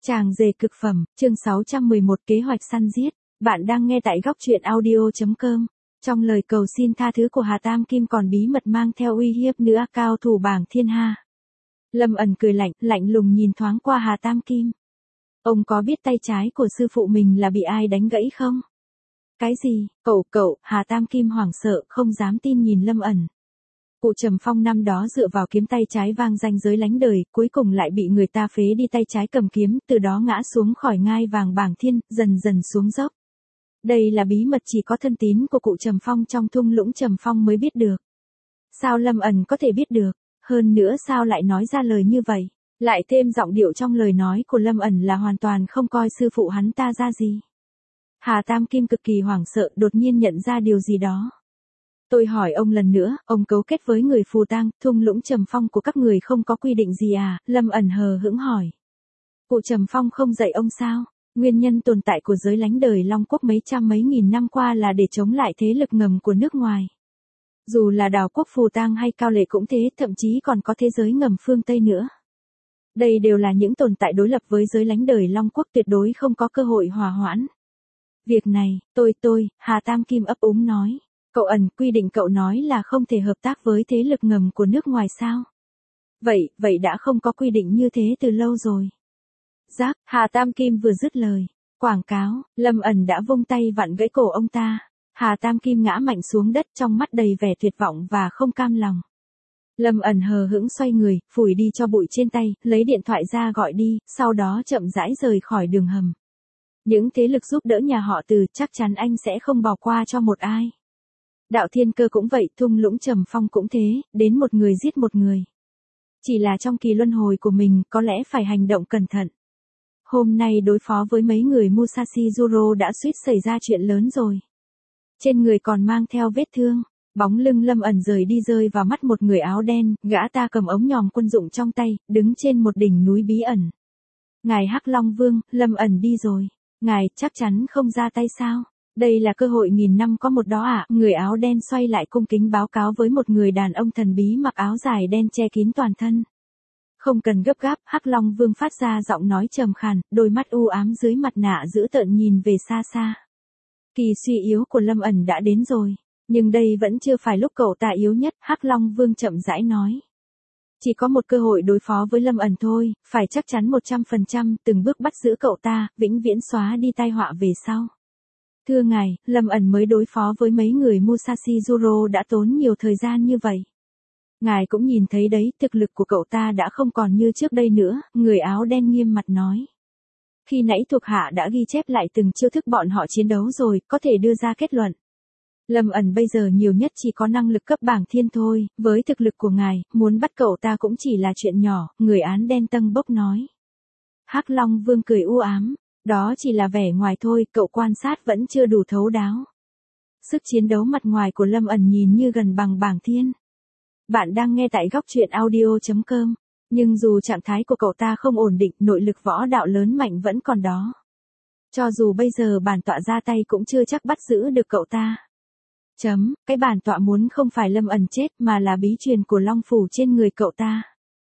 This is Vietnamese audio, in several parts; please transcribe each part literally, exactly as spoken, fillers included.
Chàng rể cực phẩm, chương sáu trăm mười một kế hoạch săn giết. Bạn đang nghe tại góc truyện audio chấm com. Trong lời cầu xin tha thứ của Hà Tam Kim còn bí mật mang theo uy hiếp nữa cao thủ bảng thiên hạ. Lâm ẩn cười lạnh, lạnh lùng nhìn thoáng qua Hà Tam Kim. Ông có biết tay trái của sư phụ mình là bị ai đánh gãy không? Cái gì? Cậu cậu, Hà Tam Kim hoảng sợ, không dám tin nhìn Lâm ẩn. Cụ Trầm Phong năm đó dựa vào kiếm tay trái vang danh giới lánh đời, cuối cùng lại bị người ta phế đi tay trái cầm kiếm, từ đó ngã xuống khỏi ngai vàng bảng thiên, dần dần xuống dốc. Đây là bí mật chỉ có thân tín của cụ Trầm Phong trong thung lũng Trầm Phong mới biết được. Sao Lâm ẩn có thể biết được? Hơn nữa sao lại nói ra lời như vậy? Lại thêm giọng điệu trong lời nói của Lâm ẩn là hoàn toàn không coi sư phụ hắn ta ra gì. Hà Tam Kim cực kỳ hoảng sợ, đột nhiên nhận ra điều gì đó. Tôi hỏi ông lần nữa, ông cấu kết với người phù tang, thung lũng Trầm Phong của các người không có quy định gì à? Lâm ẩn hờ hững hỏi. Cụ Trầm Phong không dạy ông sao? Nguyên nhân tồn tại của giới lánh đời Long Quốc mấy trăm mấy nghìn năm qua là để chống lại thế lực ngầm của nước ngoài. Dù là đảo quốc phù tang hay cao lệ cũng thế, thậm chí còn có thế giới ngầm phương Tây nữa. Đây đều là những tồn tại đối lập với giới lánh đời Long Quốc, tuyệt đối không có cơ hội hòa hoãn. Việc này, tôi tôi, Hà Tam Kim ấp úng nói. Cậu ẩn, quy định cậu nói là không thể hợp tác với thế lực ngầm của nước ngoài sao? Vậy, vậy đã không có quy định như thế từ lâu rồi. Giác, Hà Tam Kim vừa dứt lời. Quảng cáo, Lâm ẩn đã vung tay vặn gãy cổ ông ta. Hà Tam Kim ngã mạnh xuống đất, trong mắt đầy vẻ tuyệt vọng và không cam lòng. Lâm ẩn hờ hững xoay người, phủi đi cho bụi trên tay, lấy điện thoại ra gọi đi, sau đó chậm rãi rời khỏi đường hầm. Những thế lực giúp đỡ nhà họ Từ, chắc chắn anh sẽ không bỏ qua cho một ai. Đạo Thiên Cơ cũng vậy, thung lũng Trầm Phong cũng thế, đến một người giết một người. Chỉ là trong kỳ luân hồi của mình, có lẽ phải hành động cẩn thận. Hôm nay đối phó với mấy người Musashi Zuro đã suýt xảy ra chuyện lớn rồi. Trên người còn mang theo vết thương, bóng lưng Lâm ẩn rời đi rơi vào mắt một người áo đen, gã ta cầm ống nhòm quân dụng trong tay, đứng trên một đỉnh núi bí ẩn. Ngài Hắc Long Vương, Lâm ẩn đi rồi. Ngài chắc chắn không ra tay sao? Đây là cơ hội nghìn năm có một đó ạ. À? Người áo đen xoay lại cung kính báo cáo với một người đàn ông thần bí mặc áo dài đen che kín toàn thân. Không cần gấp gáp, Hắc Long Vương phát ra giọng nói trầm khàn, đôi mắt u ám dưới mặt nạ dữ tợn nhìn về xa xa. Kỳ suy yếu của Lâm ẩn đã đến rồi, nhưng đây vẫn chưa phải lúc cậu ta yếu nhất, Hắc Long Vương chậm rãi nói. Chỉ có một cơ hội đối phó với Lâm ẩn thôi, phải chắc chắn một trăm phần trăm, từng bước bắt giữ cậu ta, vĩnh viễn xóa đi tai họa về sau. Thưa ngài, Lâm ẩn mới đối phó với mấy người Musashi Zuro đã tốn nhiều thời gian như vậy. Ngài cũng nhìn thấy đấy, thực lực của cậu ta đã không còn như trước đây nữa, người áo đen nghiêm mặt nói. Khi nãy thuộc hạ đã ghi chép lại từng chiêu thức bọn họ chiến đấu rồi, có thể đưa ra kết luận. Lâm ẩn bây giờ nhiều nhất chỉ có năng lực cấp bảng thiên thôi, với thực lực của ngài, muốn bắt cậu ta cũng chỉ là chuyện nhỏ, người áo đen tâng bốc nói. Hắc Long Vương cười u ám. Đó chỉ là vẻ ngoài thôi, cậu quan sát vẫn chưa đủ thấu đáo. Sức chiến đấu mặt ngoài của Lâm ẩn nhìn như gần bằng bảng thiên. Bạn đang nghe tại góc truyện audio chấm com. Nhưng dù trạng thái của cậu ta không ổn định, nội lực võ đạo lớn mạnh vẫn còn đó. Cho dù bây giờ bản tọa ra tay cũng chưa chắc bắt giữ được cậu ta. Chấm, cái bản tọa muốn không phải Lâm ẩn chết mà là bí truyền của Long Phủ trên người cậu ta.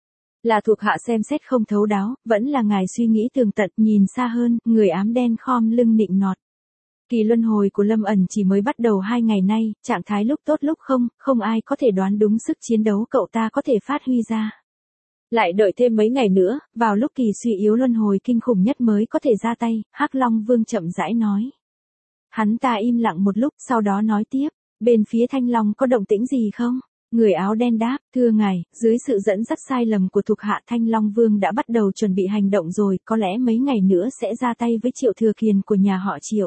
Là thuộc hạ xem xét không thấu đáo, vẫn là ngài suy nghĩ tường tận, nhìn xa hơn, người ám đen khom lưng nịnh nọt. Kỳ luân hồi của Lâm ẩn chỉ mới bắt đầu hai ngày nay, trạng thái lúc tốt lúc không, không ai có thể đoán đúng sức chiến đấu cậu ta có thể phát huy ra. Lại đợi thêm mấy ngày nữa, vào lúc kỳ suy yếu luân hồi kinh khủng nhất mới có thể ra tay, Hắc Long Vương chậm rãi nói. Hắn ta im lặng một lúc, sau đó nói tiếp, bên phía Thanh Long có động tĩnh gì không? Người áo đen đáp, thưa ngài, dưới sự dẫn dắt sai lầm của thuộc hạ Thanh Long Vương đã bắt đầu chuẩn bị hành động rồi, có lẽ mấy ngày nữa sẽ ra tay với Triệu Thừa Kiền của nhà họ Triệu.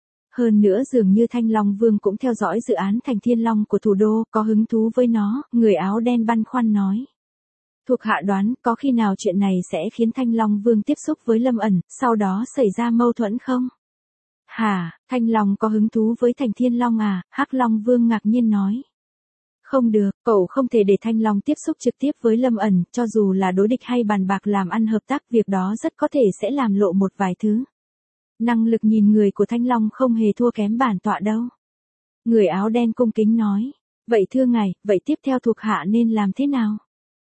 Hơn nữa dường như Thanh Long Vương cũng theo dõi dự án Thành Thiên Long của thủ đô, có hứng thú với nó, người áo đen băn khoăn nói. Thuộc hạ đoán, có khi nào chuyện này sẽ khiến Thanh Long Vương tiếp xúc với Lâm ẩn, sau đó xảy ra mâu thuẫn không? Hả, Thanh Long có hứng thú với Thành Thiên Long à? Hắc Long Vương ngạc nhiên nói. Không được, cậu không thể để Thanh Long tiếp xúc trực tiếp với Lâm ẩn, cho dù là đối địch hay bàn bạc làm ăn hợp tác, việc đó rất có thể sẽ làm lộ một vài thứ. Năng lực nhìn người của Thanh Long không hề thua kém bản tọa đâu. Người áo đen cung kính nói. Vậy thưa ngài, vậy tiếp theo thuộc hạ nên làm thế nào?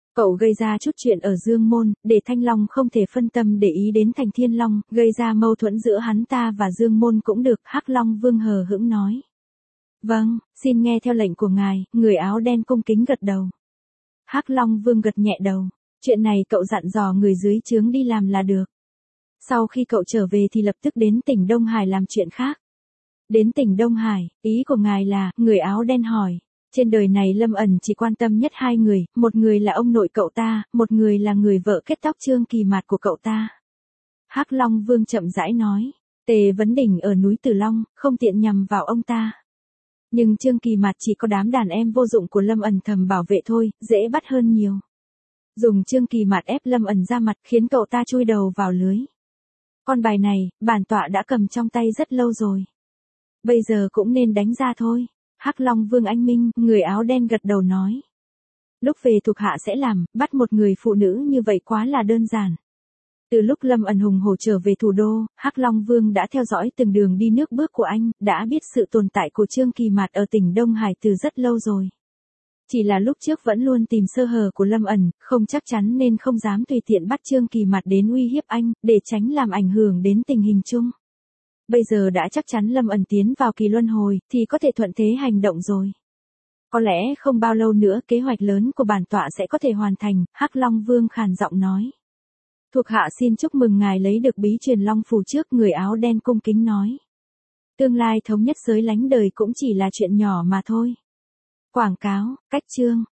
Cậu gây ra chút chuyện ở Dương Môn, để Thanh Long không thể phân tâm để ý đến Thành Thiên Long, gây ra mâu thuẫn giữa hắn ta và Dương Môn cũng được, Hắc Long Vương hờ hững nói. Vâng, xin nghe theo lệnh của ngài, người áo đen cung kính gật đầu. Hắc Long Vương gật nhẹ đầu, chuyện này cậu dặn dò người dưới trướng đi làm là được. Sau khi cậu trở về thì lập tức đến tỉnh Đông Hải làm chuyện khác. Đến tỉnh Đông Hải, ý của ngài là, người áo đen hỏi. Trên đời này Lâm ẩn chỉ quan tâm nhất hai người, một người là ông nội cậu ta, một người là người vợ kết tóc Trương Kỳ Mạt của cậu ta. Hắc Long Vương chậm rãi nói, Tề Vấn Đỉnh ở núi Tử Long, không tiện nhằm vào ông ta. Nhưng Trương Kỳ Mạt chỉ có đám đàn em vô dụng của Lâm ẩn thầm bảo vệ thôi, dễ bắt hơn nhiều. Dùng Trương Kỳ Mạt ép Lâm ẩn ra mặt khiến cậu ta chui đầu vào lưới. Con bài này, bản tọa đã cầm trong tay rất lâu rồi. Bây giờ cũng nên đánh ra thôi. Hắc Long Vương anh minh, người áo đen gật đầu nói. Lúc về thuộc hạ sẽ làm, bắt một người phụ nữ như vậy quá là đơn giản. Từ lúc Lâm ẩn hùng hổ trở về thủ đô, Hắc Long Vương đã theo dõi từng đường đi nước bước của anh, đã biết sự tồn tại của Trương Kỳ Mạt ở tỉnh Đông Hải từ rất lâu rồi. Chỉ là lúc trước vẫn luôn tìm sơ hở của Lâm ẩn, không chắc chắn nên không dám tùy tiện bắt Trương Kỳ Mạt đến uy hiếp anh, để tránh làm ảnh hưởng đến tình hình chung. Bây giờ đã chắc chắn Lâm ẩn tiến vào kỳ luân hồi, thì có thể thuận thế hành động rồi. Có lẽ không bao lâu nữa kế hoạch lớn của bản tọa sẽ có thể hoàn thành, Hắc Long Vương khàn giọng nói. Thuộc hạ xin chúc mừng ngài lấy được bí truyền Long Phù trước, người áo đen cung kính nói. Tương lai thống nhất giới lánh đời cũng chỉ là chuyện nhỏ mà thôi. Quảng cáo, cách chương.